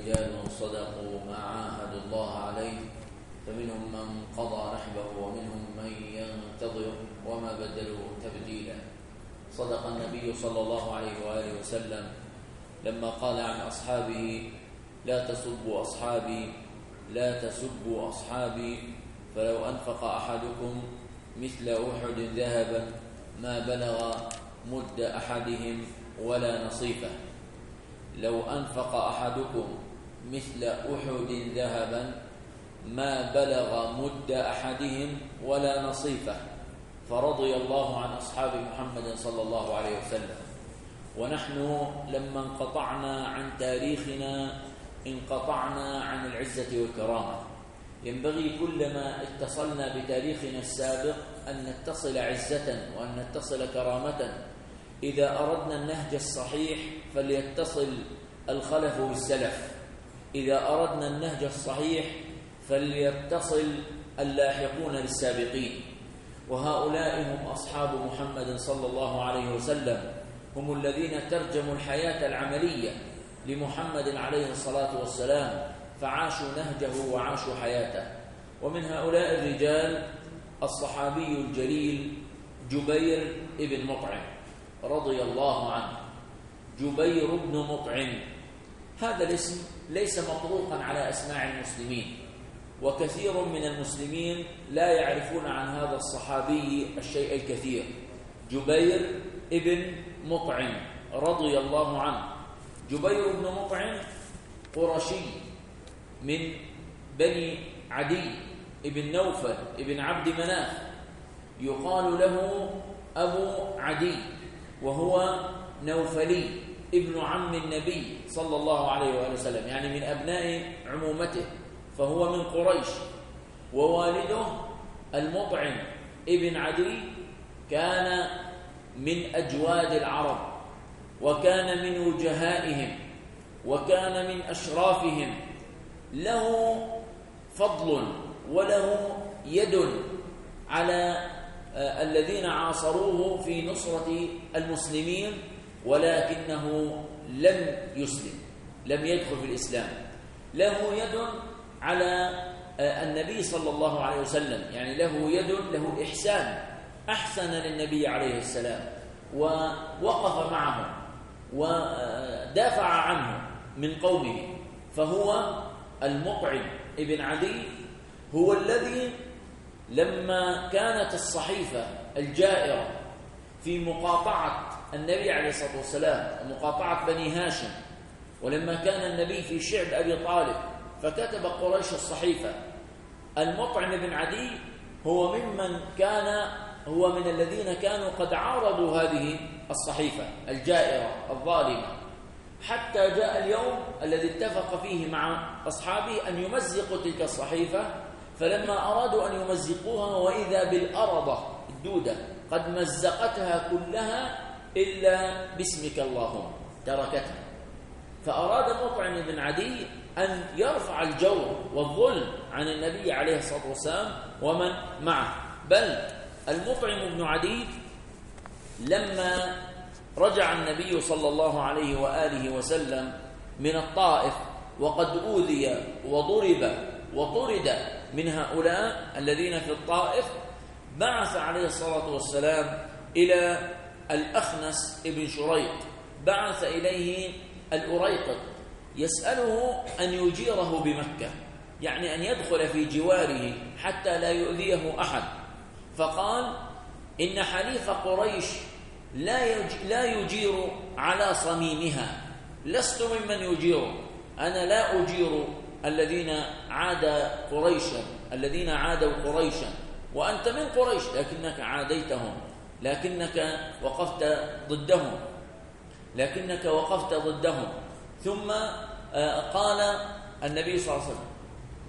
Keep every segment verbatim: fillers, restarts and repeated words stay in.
رجال صدقوا ما عاهدوا الله عليه فمنهم من قضى نحبه ومنهم من ينتظر وما بدلوا تبديلا. صدق النبي صلى الله عليه وآله وسلم لما قال عن أصحابه: لا تسبوا أصحابي لا تسبوا أصحابي فلو أنفق أحدكم مثل أحد ذهبا ما بلغ مد أحدهم ولا نصيفه. لو أنفق أحدكم مثل أحد ذهبا ما بلغ مد أحدهم ولا نصيفه. فرضي الله عن أصحاب محمد صلى الله عليه وسلم. ونحن لما انقطعنا عن تاريخنا انقطعنا عن العزة والكرامة. ينبغي كلما اتصلنا بتاريخنا السابق أن نتصل عزة وأن نتصل كرامة. إذا أردنا النهج الصحيح فليتصل الخلف بالسلف، إذا أردنا النهج الصحيح فليتصل اللاحقون للسابقين. وهؤلاء هم أصحاب محمد صلى الله عليه وسلم، هم الذين ترجموا الحياة العملية لمحمد عليه الصلاة والسلام، فعاشوا نهجه وعاشوا حياته. ومن هؤلاء الرجال الصحابي الجليل جبير بن مطعم رضي الله عنه. جبير بن مطعم، هذا الاسم ليس مطروقا على أسماع المسلمين، وكثير من المسلمين لا يعرفون عن هذا الصحابي الشيء الكثير. جبير بن مطعم رضي الله عنه. جبير بن مطعم قرشي من بني عدي ابن نوفل ابن عبد مناف، يقال له أبو عدي، وهو نوفلي ابن عم النبي صلى الله عليه وآله وسلم، يعني من أبناء عمومته، فهو من قريش. ووالده المطعم ابن عدي كان من أجواد العرب، وكان من وجهائهم، وكان من أشرافهم، له فضل وله يد على الذين عاصروه في نصرة المسلمين، ولكنه لم يسلم، لم يدخل في الإسلام. له يد على النبي صلى الله عليه وسلم، يعني له يد، له إحسان، أحسن للنبي عليه السلام، ووقف معه ودافع عنه من قومه. فهو المطعم ابن عدي هو الذي لما كانت الصحيفة الجائرة في مقاطعة النبي عليه الصلاة والسلام ومقاطعة بني هاشم، ولما كان النبي في شعب أبي طالب فكتب قريش الصحيفة، المطعم بن عدي هو ممن كان هو من الذين كانوا قد عارضوا هذه الصحيفة الجائرة الظالمة، حتى جاء اليوم الذي اتفق فيه مع أصحابه أن يمزقوا تلك الصحيفة. فلما أرادوا أن يمزقوها وإذا بالأرضة الدودة قد مزقتها كلها إلا باسمك اللهم تركتها. فأراد مطعم بن عدي أن يرفع الجور والظلم عن النبي عليه الصلاة والسلام ومن معه. بل المطعم بن عدي لما رجع النبي صلى الله عليه وآله وسلم من الطائف وقد أوذي وضرب وطرد من هؤلاء الذين في الطائف، بعث عليه الصلاة والسلام إلى الأخنس ابن شريق، بعث إليه الأريقط يسأله أن يجيره بمكة، يعني أن يدخل في جواره حتى لا يؤذيه أحد. فقال: إن حليف قريش لا لا يجير على صميمها، لست ممن يجير، أنا لا أجير الذين عاد قريشا الذين عادوا قريشا، وأنت من قريش لكنك عاديتهم، لكنك وقفت ضدهم لكنك وقفت ضدهم. ثم قال النبي صلى الله عليه وسلم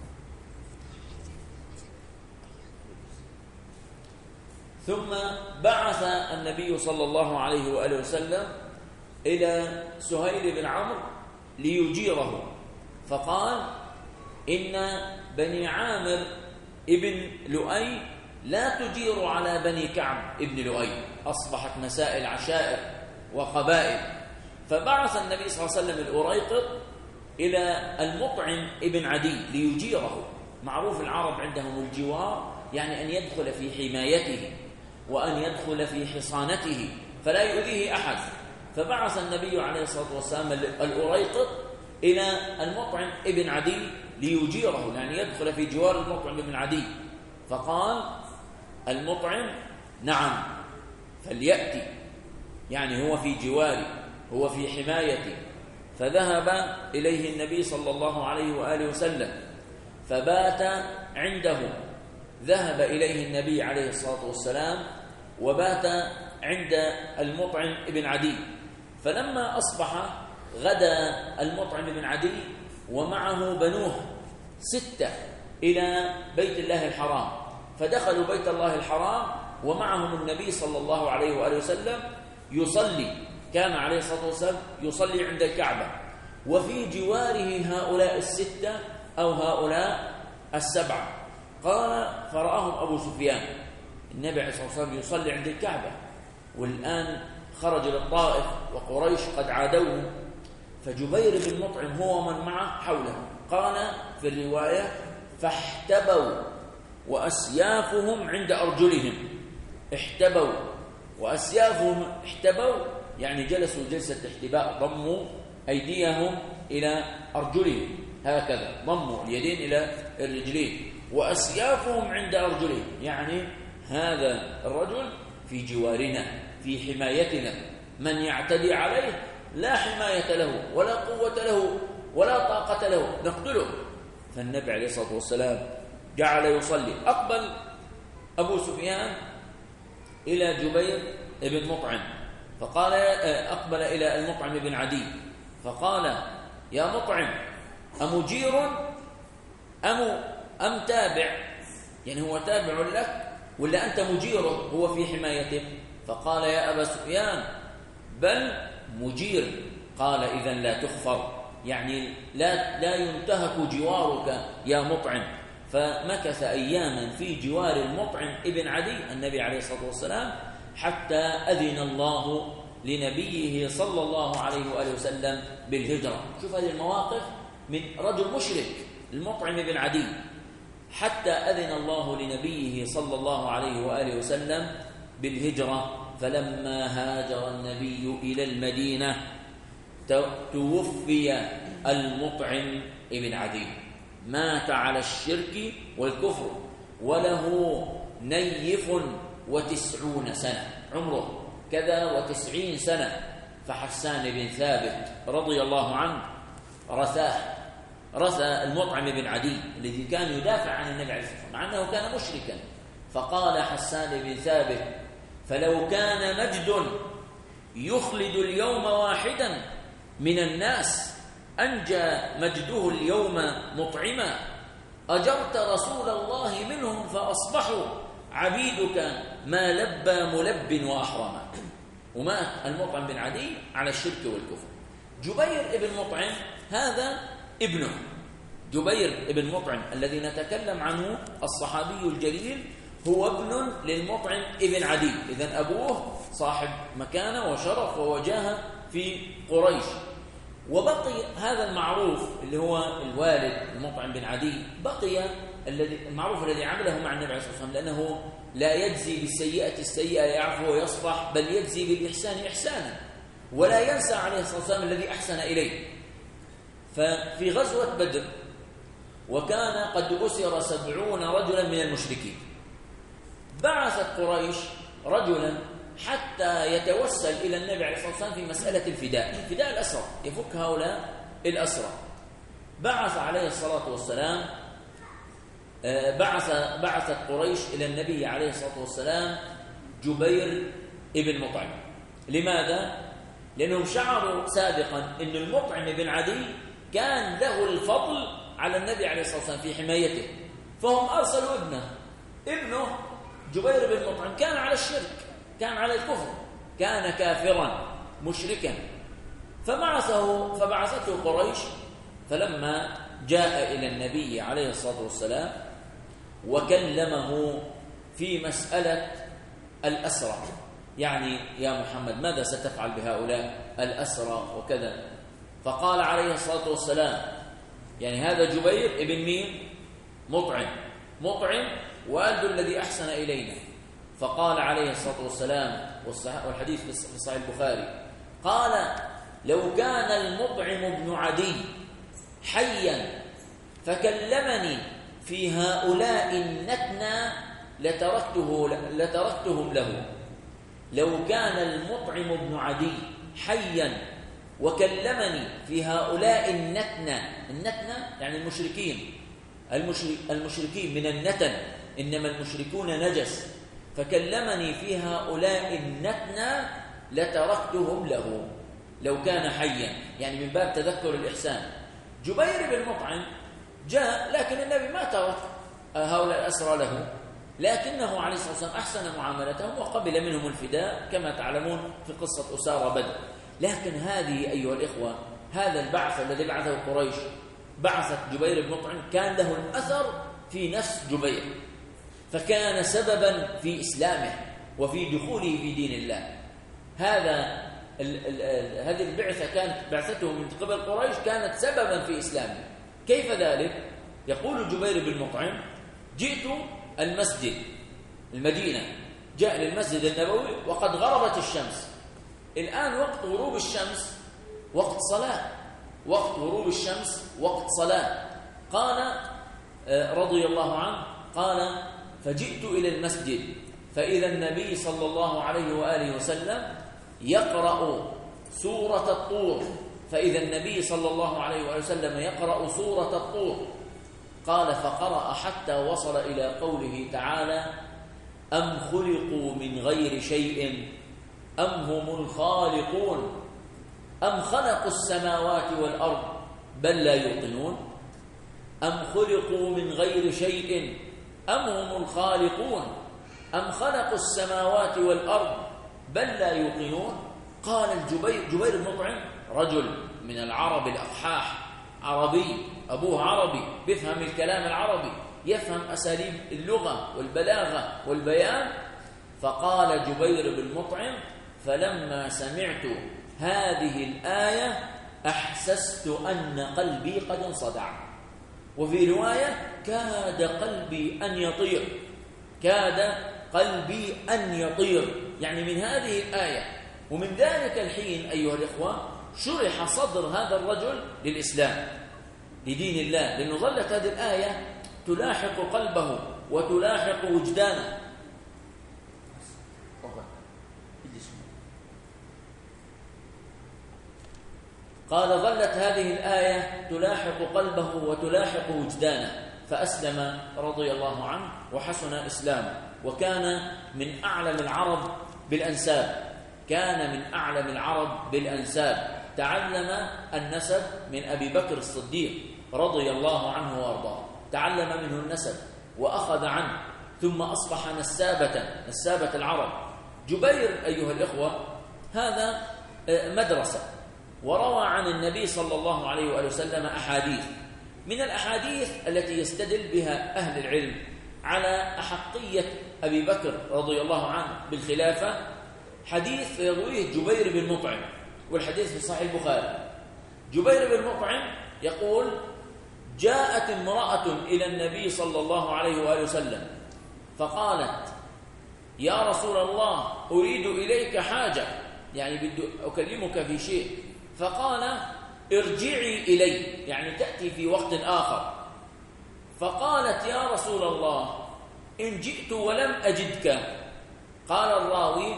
ثم بعث النبي صلى الله عليه وآله وسلم إلى سهيل بن عمرو ليجيره، فقال: إن بني عامر ابن لؤي لا تجير على بني كعب ابن لؤي، أصبحت مسائل عشائر وقبائل. فبعث النبي صلى الله عليه وسلم الأريقط إلى المطعم ابن عدي ليجيره. معروف العرب عندهم الجوار يعني أن يدخل في حمايته وأن يدخل في حصانته فلا يؤذيه أحد. فبعث النبي عليه الصلاة والسلام الأريقط إلى المطعم ابن عدي ليجيره، يعني يدخل في جوار المطعم ابن عدي. فقال المطعم نعم فليأتي، يعني هو في جواري، هو في حمايتي. فذهب إليه النبي صلى الله عليه وآله وسلم فبات عنده. ذهب إليه النبي عليه الصلاة والسلام وبات عند المطعم ابن عدي. فلما أصبح غدا المطعم ابن عدي ومعه بنوه ستة إلى بيت الله الحرام، فدخلوا بيت الله الحرام ومعهم النبي صلى الله عليه وآله وسلم يصلي. كان عليه الصلاة والسلام يصلي عند الكعبة، وفي جواره هؤلاء الستة أو هؤلاء السبعة. قال فرآهم أبو سفيان، النبي عليه الصلاة والسلام يصلي عند الكعبة والآن خرج للطائف وقريش قد عادوه، فجبير بن مطعم هو ومن معه حوله. قال في الرواية فاحتبوا وأسيافهم عند أرجلهم. احتبوا وأسيافهم، احتبوا يعني جلسوا جلسة احتباء، ضموا أيديهم إلى أرجلهم هكذا، ضموا اليدين إلى الرجلين، وأسيافهم عند أرجلهم، يعني هذا الرجل في جوارنا في حمايتنا، من يعتدي عليه لا حماية له ولا قوة له ولا طاقة له، نقتله. فالنبي عليه الصلاة والسلام جعل يصلي. أقبل أبو سفيان إلى جبير بن مطعم فقال، أقبل إلى المطعم بن عدي فقال يا مطعم أمجير أم أم تابع؟ يعني هو تابع لك ولا أنت مجيره هو في حمايتك؟ فقال يا أبا سفيان بل مجير. قال إذن لا تخفر، يعني لا لا ينتهك جوارك يا مطعم. فمكث أياما في جوار المطعم ابن عدي النبي عليه الصلاة والسلام حتى أذن الله لنبيه صلى الله عليه وآله وسلم بالهجرة. شوف هذه المواقف من رجل مشرك المطعم بن عدي، حتى أذن الله لنبيه صلى الله عليه وآله وسلم بالهجرة. فلما هاجر النبي إلى المدينة توفي المطعم ابن عدي، مات على الشرك والكفر، وله نيف وتسعون سنة، عمره كذا وتسعين سنة. فحسان بن ثابت رضي الله عنه رثاه، رثى المطعم بن عدي الذي كان يدافع عن النبي عليه الصلاة والسلام مع أنه كان مشركا. فقال حسان بن ثابت فلو كان مجد يخلد اليوم واحدا من الناس أنجى مجده اليوم مطعما، أجرت رسول الله منهم فأصبحوا عبيدك ما لبى ملب وأحرما. ومات المطعم بن عدي على الشرك والكفر. جبير بن مطعم هذا ابنه، جبير بن مطعم الذي نتكلم عنه الصحابي الجليل هو ابن للمطعم ابن عدي. إذن أبوه صاحب مكانة وشرف ووجاهة في قريش. وبقي هذا المعروف اللي هو الوالد المطعم بن عدي، بقي الذي المعروف الذي عمله مع النبي عليه الصلاة والسلام، لأنه لا يجزي بالسيئة السيئة، يعفو ويصفح، بل يجزي بالإحسان إحسانا، ولا ينسى عليه الصلاة والسلام الذي أحسن إليه. ففي غزوة بدر وكان قد أسر سبعون رجلا من المشركين، بعثت قريش رجلا حتى يتوسل إلى النبي عليه الصلاة والسلام في مسألة الفداء، فداء الأسرى، يفك هؤلاء الأسرى. بعث عليه الصلاة والسلام بعث بعثت قريش إلى النبي عليه الصلاة والسلام جبير ابن مطعم. لماذا؟ لأنهم شعروا سابقا أن المطعم بن عدي كان له الفضل على النبي عليه الصلاة والسلام في حمايته، فهم أرسلوا ابنه. ابنه جبير بن مطعم كان على الشرك، كان على الكفر، كان كافرا مشركا. فبعثه فبعثته قريش. فلما جاء إلى النبي عليه الصلاة والسلام وكلمه في مسألة الأسرى، يعني يا محمد ماذا ستفعل بهؤلاء الأسرى وكذا؟ فقال عليه الصلاة والسلام، يعني هذا جبير ابن مين؟ مطعم، مطعم والد الذي أحسن إلينا. فقال عليه الصلاة والسلام، والحديث في صحيح البخاري، قال: لو كان المطعم بن عدي حيا فكلمني في هؤلاء النتنى لتركته لتركتهم له. لو كان المطعم بن عدي حيا وكلمني في هؤلاء النتنى، النتنى يعني المشركين، المشركين من النتن، إنما المشركون نجس، فكلمني في هؤلاء النتنى لتركتهم له لو كان حيا، يعني من باب تذكر الإحسان. جبير بن مطعم جاء، لكن النبي ما ترك هؤلاء الأسرى له، لكنه عليه الصلاة والسلام أحسن معاملتهم وقبل منهم الفداء كما تعلمون في قصة أسارى بدر. لكن هذه أيها الإخوة، هذا البعث الذي بعثه قريش، بعثت جبير بن مطعم، كان له الأثر في نفس جبير، فكان سببا في إسلامه وفي دخوله في دين الله. هذا ال ال ال هذه البعثة كانت بعثته من قبل قريش كانت سببا في إسلامه. كيف ذلك؟ يقول جبير بن مطعم: جئت المسجد المدينة، جاء للمسجد النبوي وقد غربت الشمس، الآن وقت غروب الشمس وقت صلاة، وقت غروب الشمس وقت صلاة. قال رضي الله عنه، قال: فجئت إلى المسجد فإذا النبي صلى الله عليه وآله وسلم يقرأ سورة الطور، فإذا النبي صلى الله عليه وآله وسلم يقرأ سورة الطور. قال: فقرأ حتى وصل إلى قوله تعالى: أم خلقوا من غير شيء أم هم الخالقون أم خلقوا السماوات والأرض بل لا يوقنون أم خلقوا من غير شيء أم هم الخالقون أم خلقوا السماوات والأرض بل لا يوقنون. قال الجبير جبير بن مطعم رجل من العرب الأقحاح، عربي، أبوه عربي، بيفهم الكلام العربي، يفهم أساليب اللغة والبلاغة والبيان. فقال جبير بن مطعم: فلما سمعت هذه الآية أحسست أن قلبي قد انصدع. وفي رواية: كاد قلبي أن يطير، كاد قلبي أن يطير، يعني من هذه الآية. ومن ذلك الحين أيها الإخوة شرح صدر هذا الرجل للإسلام، لدين الله، لأنه ظلت هذه الآية تلاحق قلبه وتلاحق وجدانه. قال: ظلت هذه الآية تلاحق قلبه وتلاحق وجدانه، فأسلم رضي الله عنه وحسن إسلامه، وكان من أعلم العرب بالأنساب، كان من أعلم العرب بالأنساب، تعلم النسب من أبي بكر الصديق رضي الله عنه وأرضاه، تعلم منه النسب وأخذ عنه، ثم أصبح نسابة، نسابة العرب. جبير أيها الإخوة هذا مدرسة، وروى عن النبي صلى الله عليه وآله وسلم أحاديث. من الأحاديث التي يستدل بها أهل العلم على أحقية أبي بكر رضي الله عنه بالخلافة حديث يرويه جبير بن مطعم، والحديث في صحيح البخاري. جبير بن مطعم يقول: جاءت امرأة إلى النبي صلى الله عليه وآله وسلم فقالت: يا رسول الله أريد إليك حاجة، يعني بدي أكلمك في شيء. فقال: ارجعي إلي، يعني تأتي في وقت آخر. فقالت: يا رسول الله إن جئت ولم أجدك. قال الراوي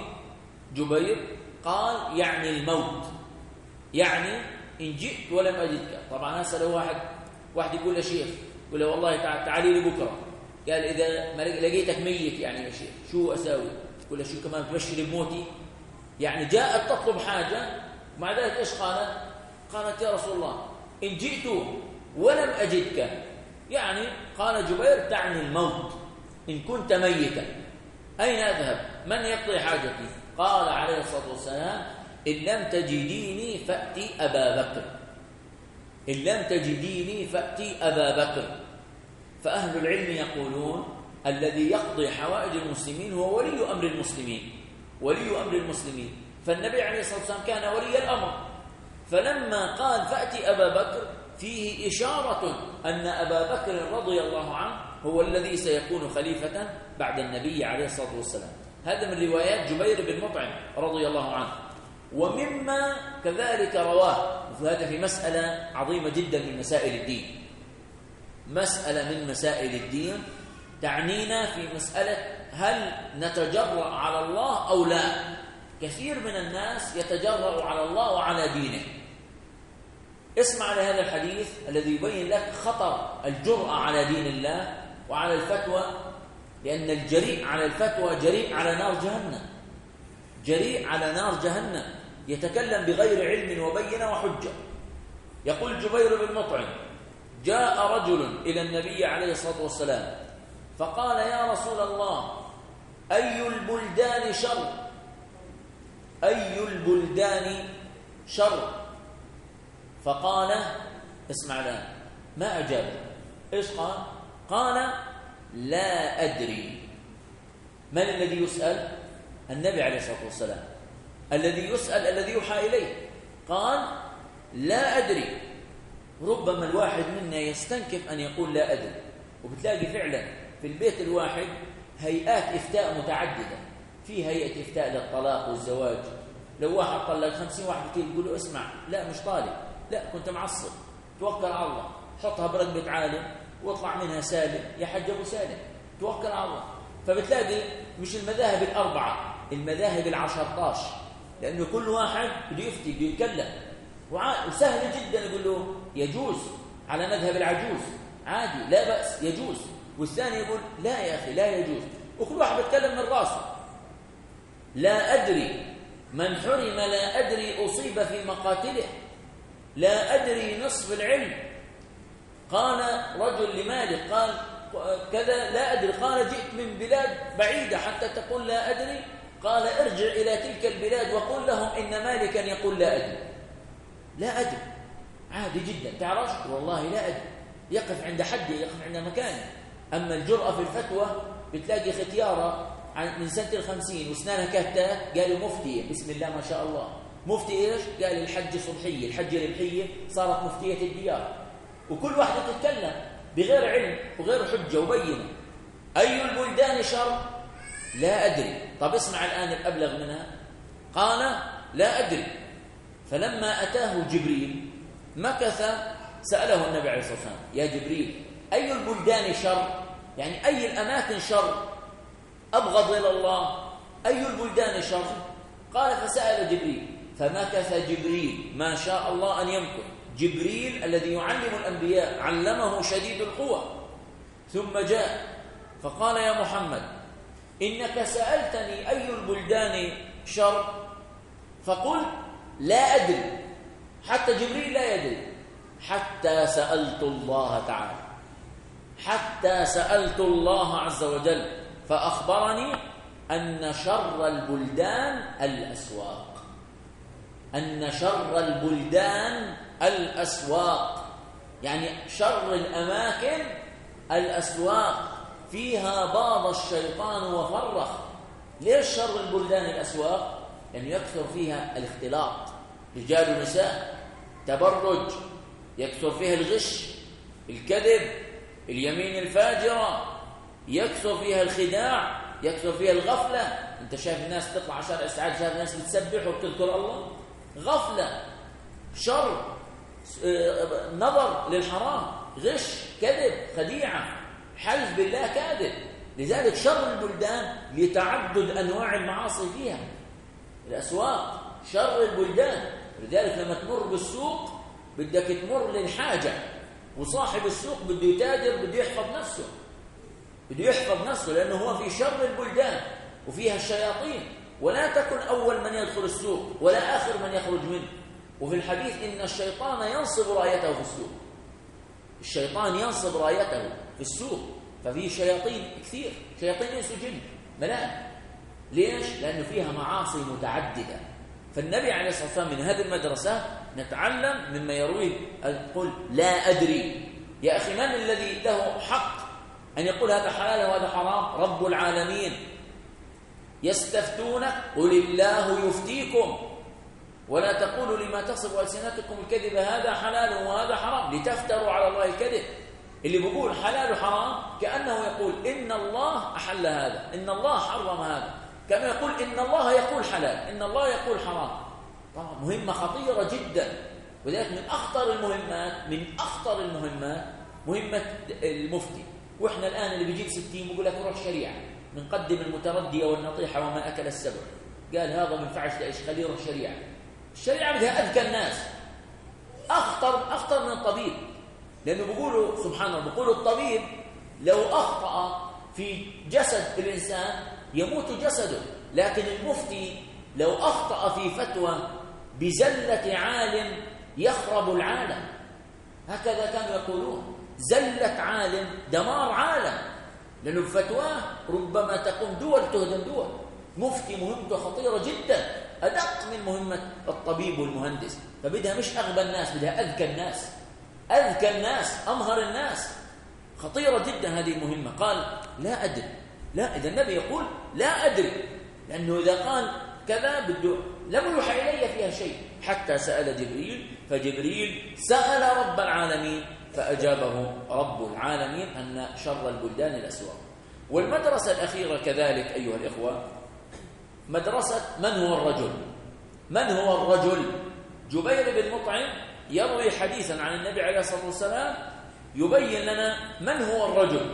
جبير قال: يعني الموت، يعني إن جئت ولم أجدك. طبعا هسأل واحد واحد يقول له شيخ، يقول له والله تعالي لي بكرة. قال: إذا ما لقيتك ميت يعني يا شيخ شو أساوي؟ يقول له شو كمان تبشر بموتي؟ يعني جاءت تطلب حاجة، مع ذلك إيش قالت؟ قالت: يا رسول الله إن جئت ولم أجدك، يعني قال جبير تعني الموت، إن كنت ميتا أين أذهب؟ من يقضي حاجتي؟ قال عليه الصلاة والسلام: إن لم تجديني فأتي أبا بكر، إن لم تجديني فأتي أبا بكر. فأهل العلم يقولون الذي يقضي حوائج المسلمين هو ولي أمر المسلمين، ولي أمر المسلمين. فالنبي عليه الصلاة والسلام كان ولي الأمر، فلما قال فأتي أبا بكر فيه إشارة أن أبا بكر رضي الله عنه هو الذي سيكون خليفة بعد النبي عليه الصلاة والسلام. هذا من روايات جبير بن مطعم رضي الله عنه. ومما كذلك رواه، وهذا في مسألة عظيمة جدا من مسائل الدين، مسألة من مسائل الدين تعنينا في مسألة هل نتجرأ على الله أو لا. كثير من الناس يتجرأ على الله وعلى دينه. اسمع لهذا الحديث الذي يبين لك خطر الجرأة على دين الله وعلى الفتوى، لأن الجريء على الفتوى جريء على نار جهنم، جريء على نار جهنم، يتكلم بغير علم وبينة وحجة. يقول جبير بن مطعم: جاء رجل إلى النبي عليه الصلاة والسلام فقال: يا رسول الله، أي البلدان شر؟ أي البلدان شر؟ فقال، اسمع الآن، ما أجاب. إيش قال؟ قال: لا أدري. من الذي يسأل؟ النبي عليه الصلاة والسلام. الذي يسأل الذي يوحى إليه. قال: لا أدري. ربما الواحد منا يستنكف أن يقول لا أدري، وبتلاقي فعلا في البيت الواحد هيئات إفتاء متعددة. في هيئة إفتاء للطلاق والزواج، لو واحد طلق خمسين واحد يقول له: اسمع، لا مش طالق، لا كنت معصب، توكل على الله، حطها برقبة عالم واطلع منها سالم، يا حج أبو سالم، توكل على الله. فبتلاقي مش المذاهب الأربعة، المذاهب العشرتاش، لأنه كل واحد بده يفتي بده يتكلم، وسهل جدا يقول له يجوز على مذهب العجوز، عادي لا بأس يجوز، والثاني يقول لا يا أخي لا يجوز، وكل واحد بيتكلم من راسه. لا أدري، من حرم لا أدري أصيب في مقاتله، لا أدري نصف العلم. قال رجل لمالك قال كذا لا أدري، قال جئت من بلاد بعيدة حتى تقول لا أدري، قال ارجع إلى تلك البلاد وقل لهم إن مالكا يقول لا أدري. لا أدري عادي جدا، تعرفش والله لا أدري، يقف عند حد، يقف عند مكانه. أما الجرأة في الفتوى بتلاقي ختيارة من سنة الخمسين واسنانها كهتات قالوا مفتية، بسم الله ما شاء الله، مفتي إيش؟ قال الحج صبحية، الحج ربحية، صارت مفتية الديار. وكل واحد تتكلم بغير علم وغير حجة وبينة. أي البلدان شر؟ لا أدري. طب اسمع الآن الأبلغ منها، قال لا أدري. فلما أتاه جبريل مكث، سأله النبي عليه الصلاة والسلام: يا جبريل، أي البلدان شر؟ يعني أي الأماكن شر؟ أبغض إلى الله، أي البلدان شر؟ قال فسأل جبريل، فمكث جبريل ما شاء الله أن يمكث، جبريل الذي يعلم الأنبياء علمه شديد القوى. ثم جاء فقال: يا محمد، إنك سألتني أي البلدان شر، فقلت لا أدري. حتى جبريل لا يدري، حتى سألت الله تعالى، حتى سألت الله عز وجل فأخبرني أن شر البلدان الأسواق، أن شر البلدان الأسواق، يعني شر الأماكن الأسواق، فيها باض الشيطان وفرخ. ليش شر البلدان الأسواق؟ لأن يعني يكثر فيها الاختلاط، رجال ونساء، تبرج، يكثر فيها الغش، الكذب، اليمين الفاجرة، يكثر فيها الخداع، يكثر فيها الغفلة. انت شايف الناس تطلع على شارع السعادة، شايف الناس بتسبح وبتذكر الله، غفلة، شر، نظر للحرام، غش، كذب، خديعة، حلف بالله كاذب. لذلك شر البلدان لتعدد أنواع المعاصي فيها. الأسواق شر البلدان. لذلك لما تمر بالسوق بدك تمر للحاجة، وصاحب السوق بده يتاجر، بده يحفظ نفسه، بده يحفظ نفسه، لأنه هو في شر البلدان وفيها الشياطين. ولا تكن أول من يدخل السوق ولا آخر من يخرج منه. وفي الحديث إن الشيطان ينصب رايته في السوق، الشيطان ينصب رايته في السوق. ففي شياطين كثير، شياطين إنس وجن ملاك. ليش؟ لأنه فيها معاصي متعددة. فالنبي عليه الصلاة والسلام من هذه المدرسة نتعلم مما يرويه يقول لا أدري. يا أخي، من الذي له حق أن يقول هذا حلال وهذا حرام؟ رب العالمين. يستفتونك قل الله يفتيكم. ولا تقولوا لما تصف ألسنتكم الكذب هذا حلال وهذا حرام لتفتروا على الله الكذب. اللي بيقول حلال وحرام كأنه يقول إن الله أحل هذا، إن الله حرم هذا، كما يقول إن الله يقول حلال، إن الله يقول حرام. طبعا مهمة خطيرة جدا، وذلك من أخطر المهمات من أخطر المهمات مهمة المفتي. وإحنا الآن اللي بيجيب ستين بيقول لك روح شريعة، بنقدم المتردية والنطيحة وما أكل السبع، قال هذا ما ينفعش لإيش، خليه يروح شريعة. الشريعة بدها أذكى الناس، أخطر أخطر من الطبيب، لأنه بيقولوا سبحان الله بيقولوا الطبيب لو أخطأ في جسد الإنسان يموت جسده، لكن المفتي لو أخطأ في فتوى بزلة عالم يخرب العالم. هكذا كانوا يقولون، زلة عالم دمار عالم، لأنه بفتواه ربما تقوم دول تهدم دول. مفتي مهمته خطيرة جدا، أدق من مهمة الطبيب والمهندس، فبدها مش أغبى الناس، بدها أذكى الناس، أذكى الناس، أمهر الناس. خطيرة جدا هذه المهمة. قال لا أدري، لا، إذا النبي يقول لا أدري، لأنه إذا قال كذا بده لم يوحى إلي فيها شيء، حتى سأل جبريل، فجبريل سأل رب العالمين فأجابه رب العالمين أن شر البلدان الأسواق. والمدرسة الأخيرة كذلك أيها الإخوة، مدرسة من هو الرجل. من هو الرجل؟ جبير بن مطعم يروي حديثا عن النبي عليه الصلاة والسلام يبين لنا من هو الرجل.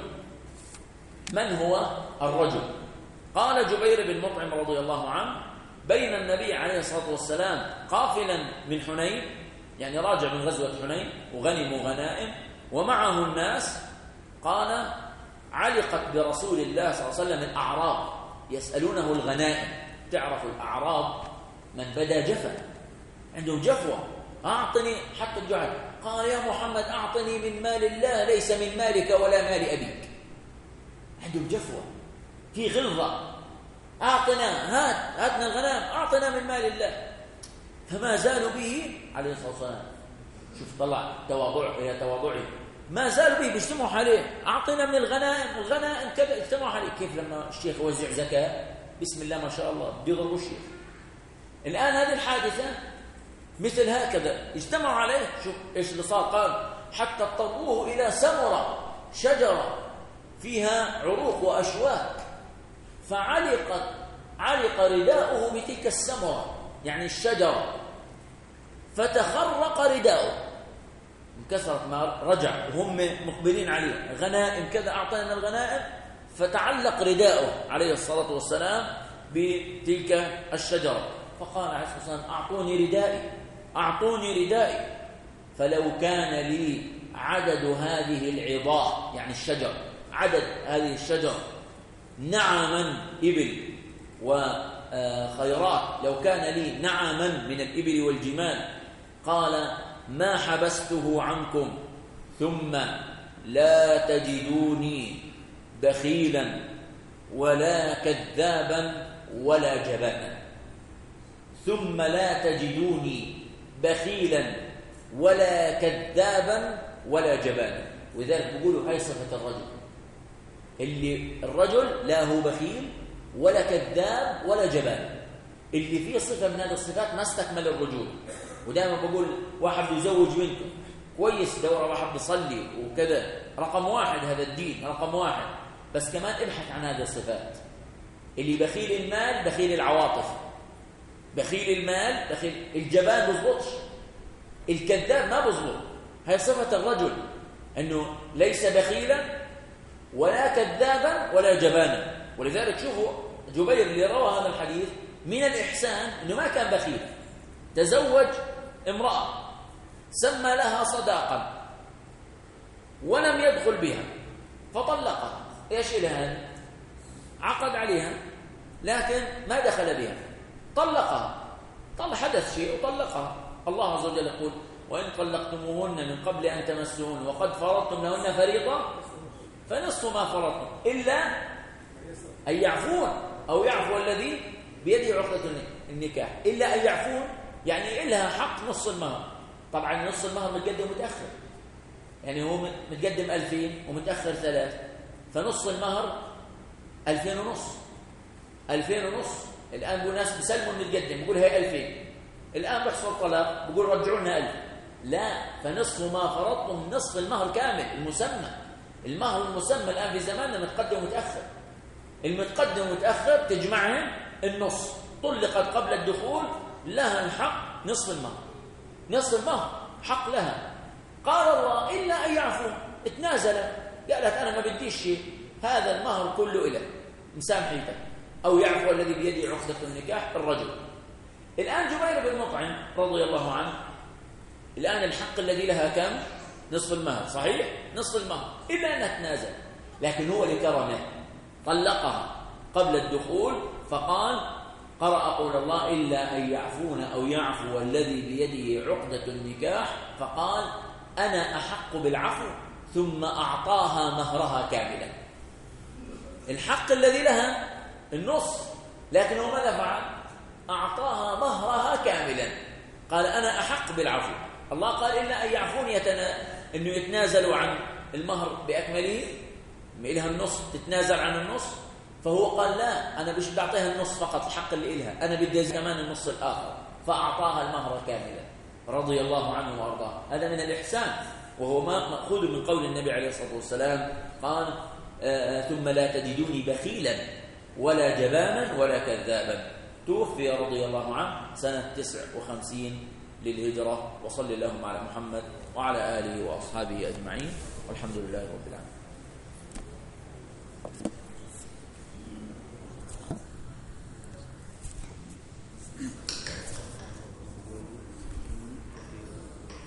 من هو الرجل؟ قال جبير بن مطعم رضي الله عنه: بين النبي عليه الصلاة والسلام قافلا من حنين، يعني راجع من غزوة حنين وغنموا غنائم ومعه الناس، قال: علقت برسول الله صلى الله عليه وسلم الأعراب يسألونه الغنائم. تعرفوا الأعراب من بدا جفا، عندهم جفوة، أعطني حق الجعل. قال: يا محمد أعطني من مال الله ليس من مالك ولا مال أبيك. عندهم جفوة، في غلظة، أعطنا، هات هاتنا الغنائم، أعطنا من مال الله. فما زالوا به عليه الصلاة والسلام، شوف طلع تواضع إلى تواضعه، ما زالوا به بيجتمعوا عليه، أعطنا من الغنائم، الغنائم كذا، اجتمعوا عليه. كيف لما الشيخ يوزع زكاة بسم الله ما شاء الله بيضربوا الشيخ. الآن هذه الحادثة مثل هكذا اجتمعوا عليه. شوف إيش اللي صار، قال: حتى اضطروه إلى سمرة، شجرة فيها عروق وأشواك، فعلق علق رداؤه بتلك السمرة، يعني الشجرة، فتخرق رداؤه، انكسرت ما رجع وهم مقبلين عليه، غنائم كذا، أعطينا من الغنائم، فتعلق رداؤه عليه الصلاة والسلام بتلك الشجرة. فقال عليه الصلاة والسلام: أعطوني ردائي، أعطوني ردائي. فلو كان لي عدد هذه العظام، يعني الشجر، عدد هذه الشجر، نعما إبل وخيرات، لو كان لي نعما من الإبل والجمال، قال: ما حبسته عنكم، ثم لا تجدوني بخيلا ولا كذابا ولا جبانا. ثم لا تجدوني بخيلا ولا كذابا ولا جبانا. ولذلك بيقولوا هاي صفة الرجل، اللي الرجل لا هو بخيل ولا كذاب ولا جبان، اللي فيه صفة من هذه الصفات ما استكمل الرجول. ودائما بقول واحد يزوج بنته كويس، دورة واحد بيصلي وكذا، رقم واحد هذا الدين، رقم واحد، بس كمان ابحث عن هذه الصفات. اللي بخيل المال بخيل العواطف، بخيل المال بخيل الجبان، بزبطش، الكذاب ما بزبط. هي صفة الرجل، أنه ليس بخيلا ولا كذابا ولا جبانا. ولذلك شوفوا جبير اللي روى هذا الحديث، من الإحسان أنه ما كان بخيل، تزوج امرأة سمى لها صداقا ولم يدخل بها فطلقها. ايش لها؟ عقد عليها لكن ما دخل بها، طلقها، طلع حدث شيء وطلقها. الله عز وجل يقول: وإن طلقتموهن من قبل أن تمسوهن وقد فرضتم لهن فريضة فنصف ما فرضتم إلا أن يعفون أو يعفو الذي بيده عقدة النكاح. إلا أن يعفون يعني إلها حق نص المهر. طبعا نص المهر متقدم ومتأخر، يعني هو متقدم ألفين ومتأخر ثلاث، فنص المهر ألفين ونص، ألفين ونص. الآن بقول ناس بسلموا المتقدم، بقول هي ألفين، الآن بيحصل طلاق بقول رجعوا لنا ألف، لا، فنصف ما فرضتم نصف المهر كامل المسمى. المهر المسمى الآن في زماننا متقدم ومتأخر. المتقدم ومتأخر تجمعهم النص. طلقت قبل الدخول لها الحق نصف المهر، نصف المهر حق لها. قال الله إلا أن يعفو، اتنازل، قالت أنا ما بديش شيء، هذا المهر كله إلك، مسامحيتك. أو يعفو الذي بيده عقدة النكاح الرجل. الآن جبير بن مطعم رضي الله عنه، الآن الحق الذي لها كم؟ نصف المهر، صحيح؟ نصف المهر، إلا أنها تنازل. لكن هو لكرمه طلقها قبل الدخول، فقال قرأ قول الله إلا أن يعفون أو يعفو الذي بيده عقدة النكاح، فقال أنا أحق بالعفو، ثم أعطاها مهرها كاملا. الحق الذي لها النص، لكن هو ماذا فعل؟ أعطاها مهرها كاملا. قال أنا أحق بالعفو. الله قال إلا أن يعفون، يتنا... أنه يتنازلوا عن المهر بأكمله، إلها النص تتنازل عن النص. فهو قال لا، أنا مش بعطيها النص فقط الحق اللي إلها، أنا بدي كمان النص الآخر، فأعطاها المهر كاملا رضي الله عنه وأرضاه. هذا من الإحسان، وهو ما مأخوذ من قول النبي عليه الصلاة والسلام قال آه ثم لا تجدوني بخيلا ولا جبانا ولا كذابا. توفي رضي الله عنه سنة تسع وخمسين للهجرة. وصلى اللهم على محمد وعلى آله وأصحابه أجمعين، والحمد لله رب العالمين.